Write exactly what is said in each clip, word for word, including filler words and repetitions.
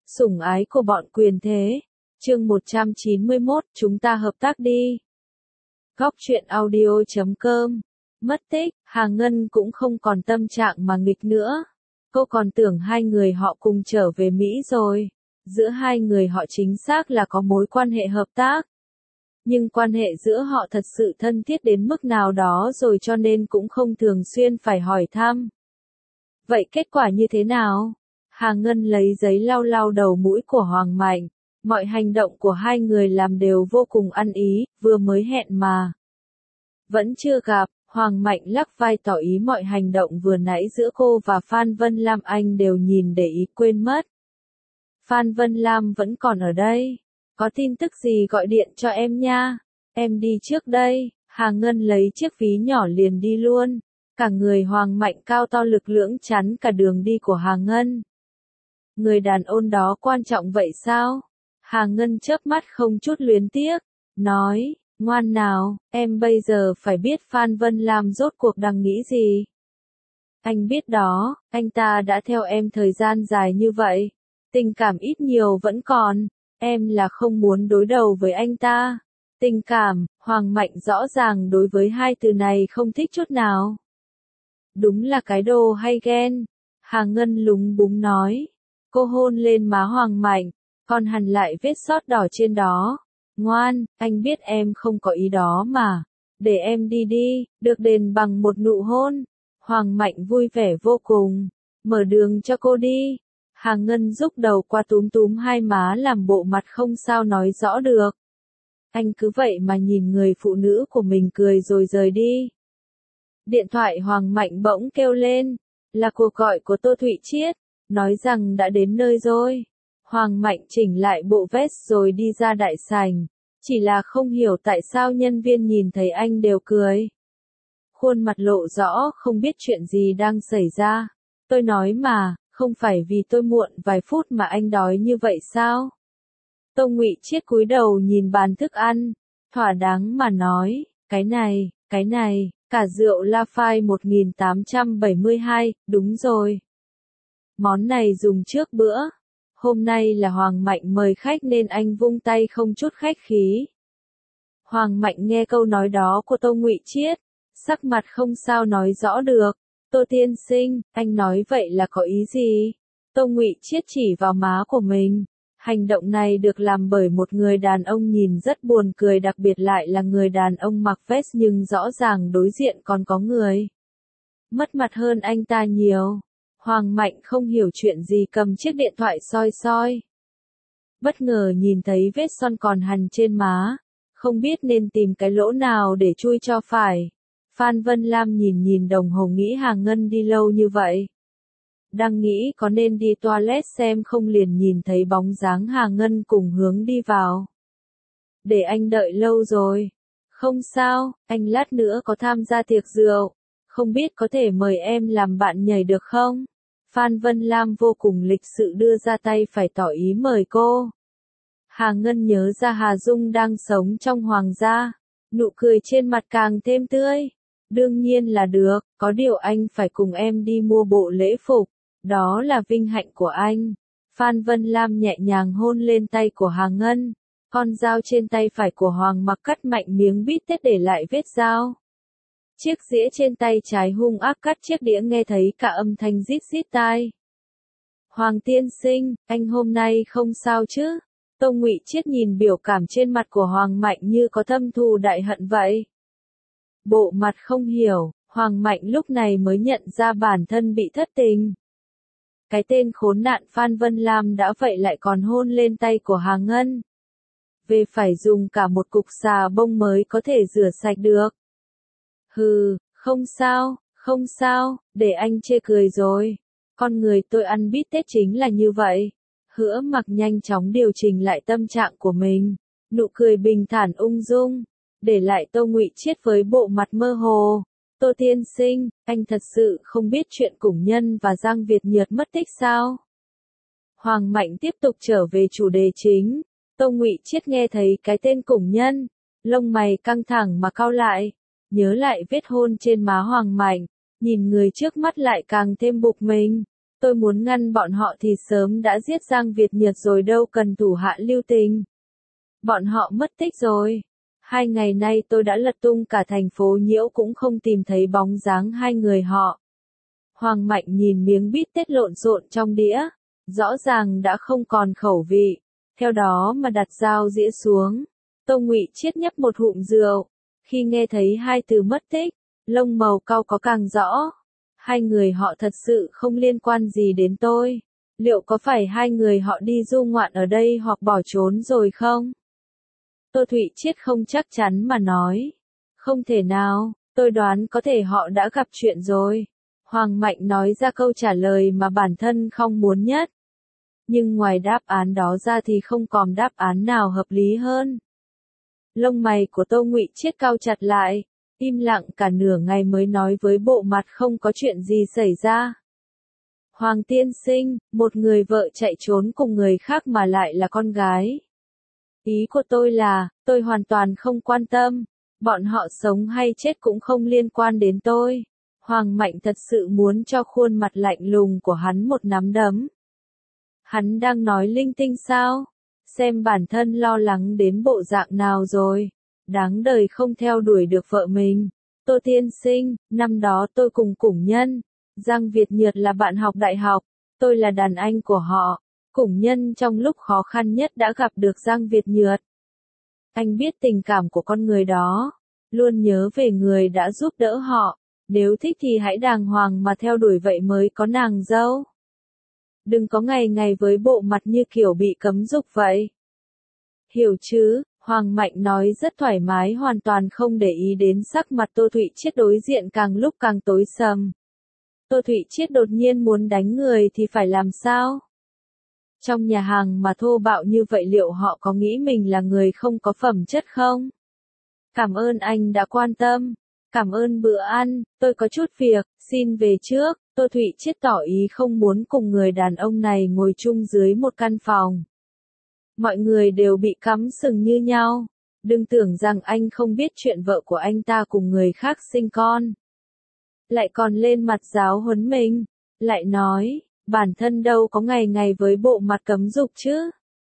Sủng ái của bọn quyền thế. Chương một trăm chín mươi mốt, chúng ta hợp tác đi. Góc truyện audio chấm com. Mất tích, Hà Ngân cũng không còn tâm trạng mà nghịch nữa. Cô còn tưởng hai người họ cùng trở về Mỹ rồi. Giữa hai người họ chính xác là có mối quan hệ hợp tác. Nhưng quan hệ giữa họ thật sự thân thiết đến mức nào đó rồi cho nên cũng không thường xuyên phải hỏi thăm. Vậy kết quả như thế nào? Hà Ngân lấy giấy lau lau đầu mũi của Hoàng Mạnh. Mọi hành động của hai người làm đều vô cùng ăn ý, vừa mới hẹn mà. Vẫn chưa gặp, Hoàng Mạnh lắc vai tỏ ý mọi hành động vừa nãy giữa cô và Phan Vân Lam anh đều nhìn để ý quên mất. Phan Vân Lam vẫn còn ở đây. Có tin tức gì gọi điện cho em nha. Em đi trước đây. Hà Ngân lấy chiếc ví nhỏ liền đi luôn. Cả người Hoàng Mạnh cao to lực lưỡng chắn cả đường đi của Hà Ngân. Người đàn ông đó quan trọng vậy sao? Hà Ngân chớp mắt không chút luyến tiếc. Nói, ngoan nào, em bây giờ phải biết Phan Vân Lam rốt cuộc đang nghĩ gì. Anh biết đó, anh ta đã theo em thời gian dài như vậy. Tình cảm ít nhiều vẫn còn. Em là không muốn đối đầu với anh ta. Tình cảm, Hoàng Mạnh rõ ràng đối với hai từ này không thích chút nào. Đúng là cái đồ hay ghen. Hà Ngân lúng búng nói. Cô hôn lên má Hoàng Mạnh, còn hằn lại vết sót đỏ trên đó. Ngoan, anh biết em không có ý đó mà. Để em đi đi, được đền bằng một nụ hôn. Hoàng Mạnh vui vẻ vô cùng. Mở đường cho cô đi. Hà Ngân rúc đầu qua túm túm hai má làm bộ mặt không sao nói rõ được. Anh cứ vậy mà nhìn người phụ nữ của mình cười rồi rời đi. Điện thoại Hoàng Mạnh bỗng kêu lên. Là cuộc gọi của Tô Thụy Chiết. Nói rằng đã đến nơi rồi. Hoàng Mạnh chỉnh lại bộ vest rồi đi ra đại sảnh. Chỉ là không hiểu tại sao nhân viên nhìn thấy anh đều cười. Khuôn mặt lộ rõ không biết chuyện gì đang xảy ra. Tôi nói mà, không phải vì tôi muộn vài phút mà anh đói như vậy sao? Tô Ngụy Chiết cúi đầu nhìn bàn thức ăn. Thỏa đáng mà nói, cái này, cái này, cả rượu La Phai một nghìn tám trăm bảy mươi hai, đúng rồi. Món này dùng trước bữa. Hôm nay là Hoàng Mạnh mời khách nên anh vung tay không chút khách khí. Hoàng Mạnh nghe câu nói đó của Tô Ngụy Chiết, sắc mặt không sao nói rõ được. Tô tiên sinh, anh nói vậy là có ý gì? Tô Ngụy Chiết chỉ vào má của mình. Hành động này được làm bởi một người đàn ông nhìn rất buồn cười, đặc biệt lại là người đàn ông mặc vest nhưng rõ ràng đối diện còn có người. Mất mặt hơn anh ta nhiều. Hoàng Mạnh không hiểu chuyện gì cầm chiếc điện thoại soi soi. Bất ngờ nhìn thấy vết son còn hằn trên má. Không biết nên tìm cái lỗ nào để chui cho phải. Phan Vân Lam nhìn nhìn đồng hồ nghĩ Hà Ngân đi lâu như vậy. Đang nghĩ có nên đi toilet xem không liền nhìn thấy bóng dáng Hà Ngân cùng hướng đi vào. Để anh đợi lâu rồi. Không sao, anh lát nữa có tham gia tiệc rượu. Không biết có thể mời em làm bạn nhảy được không? Phan Vân Lam vô cùng lịch sự đưa ra tay phải tỏ ý mời cô. Hà Ngân nhớ ra Hà Dung đang sống trong hoàng gia. Nụ cười trên mặt càng thêm tươi. Đương nhiên là được, có điều anh phải cùng em đi mua bộ lễ phục. Đó là vinh hạnh của anh. Phan Vân Lam nhẹ nhàng hôn lên tay của Hà Ngân. Con dao trên tay phải của Hoàng Mặc cắt mạnh miếng bít tết để lại vết dao. Chiếc dĩa trên tay trái hung ác cắt chiếc đĩa nghe thấy cả âm thanh rít rít tai. Hoàng tiên sinh, anh hôm nay không sao chứ? Tô Ngụy Chiết nhìn biểu cảm trên mặt của Hoàng Mạnh như có thâm thù đại hận vậy. Bộ mặt không hiểu, Hoàng Mạnh lúc này mới nhận ra bản thân bị thất tình. Cái tên khốn nạn Phan Vân Lam đã vậy lại còn hôn lên tay của Hà Ngân. Về phải dùng cả một cục xà bông mới có thể rửa sạch được. Hừ, không sao, không sao, để anh chê cười rồi. Con người tôi ăn bít tết chính là như vậy. Hứa Mặc nhanh chóng điều chỉnh lại tâm trạng của mình. Nụ cười bình thản ung dung. Để lại Tô Ngụy Chiết với bộ mặt mơ hồ. Tô tiên sinh, anh thật sự không biết chuyện Củng Nhân và Giang Việt Nhược mất tích sao? Hoàng Mạnh tiếp tục trở về chủ đề chính. Tô Ngụy Chiết nghe thấy cái tên Củng Nhân. Lông mày căng thẳng mà cau lại. Nhớ lại vết hôn trên má Hoàng Mạnh. Nhìn người trước mắt lại càng thêm bực mình. Tôi muốn ngăn bọn họ thì sớm đã giết Giang Việt Nhật rồi đâu cần thủ hạ lưu tình. Bọn họ mất tích rồi. Hai ngày nay tôi đã lật tung cả thành phố Nhiễu cũng không tìm thấy bóng dáng hai người họ. Hoàng Mạnh nhìn miếng bít tết lộn xộn trong đĩa, rõ ràng đã không còn khẩu vị, theo đó mà đặt dao dĩa xuống. Tô Ngụy Chiết nhấp một hụm rượu, khi nghe thấy hai từ mất tích, lông màu cau có càng rõ. Hai người họ thật sự không liên quan gì đến tôi. Liệu có phải hai người họ đi du ngoạn ở đây hoặc bỏ trốn rồi không? Tô Thụy Chiết không chắc chắn mà nói. Không thể nào, tôi đoán có thể họ đã gặp chuyện rồi. Hoàng Mạnh nói ra câu trả lời mà bản thân không muốn nhất. Nhưng ngoài đáp án đó ra thì không còn đáp án nào hợp lý hơn. Lông mày của Tô Ngụy Chiết cau chặt lại, im lặng cả nửa ngày mới nói với bộ mặt không có chuyện gì xảy ra. Hoàng tiên sinh, một người vợ chạy trốn cùng người khác mà lại là con gái. Ý của tôi là, tôi hoàn toàn không quan tâm, bọn họ sống hay chết cũng không liên quan đến tôi. Hoàng Mạnh thật sự muốn cho khuôn mặt lạnh lùng của hắn một nắm đấm. Hắn đang nói linh tinh sao? Xem bản thân lo lắng đến bộ dạng nào rồi. Đáng đời không theo đuổi được vợ mình. Tô tiên sinh, năm đó tôi cùng Củng Nhân. Giang Việt Nhật là bạn học đại học. Tôi là đàn anh của họ. Củng Nhân trong lúc khó khăn nhất đã gặp được Giang Việt Nhật. Anh biết tình cảm của con người đó. Luôn nhớ về người đã giúp đỡ họ. Nếu thích thì hãy đàng hoàng mà theo đuổi vậy mới có nàng dâu. Đừng có ngày ngày với bộ mặt như kiểu bị cấm dục vậy. Hiểu chứ, Hoàng Mạnh nói rất thoải mái hoàn toàn không để ý đến sắc mặt Tô Thụy Chiết đối diện càng lúc càng tối sầm. Tô Thụy Chiết đột nhiên muốn đánh người thì phải làm sao? Trong nhà hàng mà thô bạo như vậy liệu họ có nghĩ mình là người không có phẩm chất không? Cảm ơn anh đã quan tâm. Cảm ơn bữa ăn, tôi có chút việc, xin về trước. Tô Thụy Chiết tỏ ý không muốn cùng người đàn ông này ngồi chung dưới một căn phòng. Mọi người đều bị cắm sừng như nhau. Đừng tưởng rằng anh không biết chuyện vợ của anh ta cùng người khác sinh con. Lại còn lên mặt giáo huấn mình. Lại nói, bản thân đâu có ngày ngày với bộ mặt cấm dục chứ.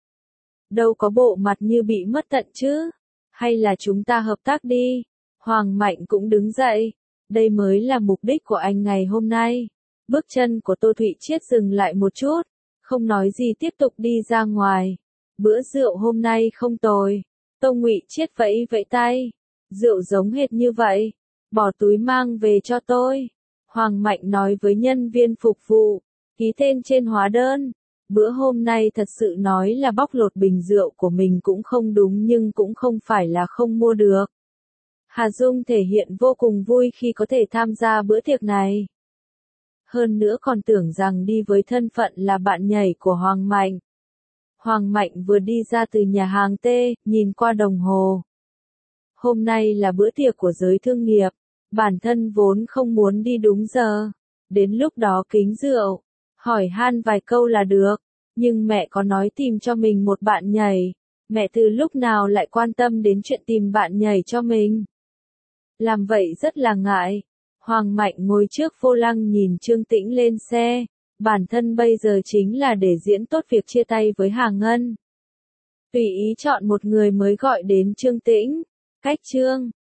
Đâu có bộ mặt như bị mất tận chứ. Hay là chúng ta hợp tác đi. Hoàng Mạnh cũng đứng dậy. Đây mới là mục đích của anh ngày hôm nay. Bước chân của Tô Thụy Chiết dừng lại một chút. Không nói gì tiếp tục đi ra ngoài. Bữa rượu hôm nay không tồi. Tô Ngụy Chiết vẫy vẫy tay. Rượu giống hệt như vậy. Bỏ túi mang về cho tôi. Hoàng Mạnh nói với nhân viên phục vụ. Ký tên trên hóa đơn. Bữa hôm nay thật sự nói là bóc lột bình rượu của mình cũng không đúng nhưng cũng không phải là không mua được. Hà Dung thể hiện vô cùng vui khi có thể tham gia bữa tiệc này. Hơn nữa còn tưởng rằng đi với thân phận là bạn nhảy của Hoàng Mạnh. Hoàng Mạnh vừa đi ra từ nhà hàng T, nhìn qua đồng hồ. Hôm nay là bữa tiệc của giới thương nghiệp, bản thân vốn không muốn đi đúng giờ. Đến lúc đó kính rượu, hỏi han vài câu là được, nhưng mẹ có nói tìm cho mình một bạn nhảy. Mẹ từ lúc nào lại quan tâm đến chuyện tìm bạn nhảy cho mình. Làm vậy rất là ngại. Hoàng Mạnh ngồi trước vô lăng nhìn Trương Tĩnh lên xe. Bản thân bây giờ chính là để diễn tốt việc chia tay với Hà Ngân. Tùy ý chọn một người mới gọi đến Trương Tĩnh. Cách Trương.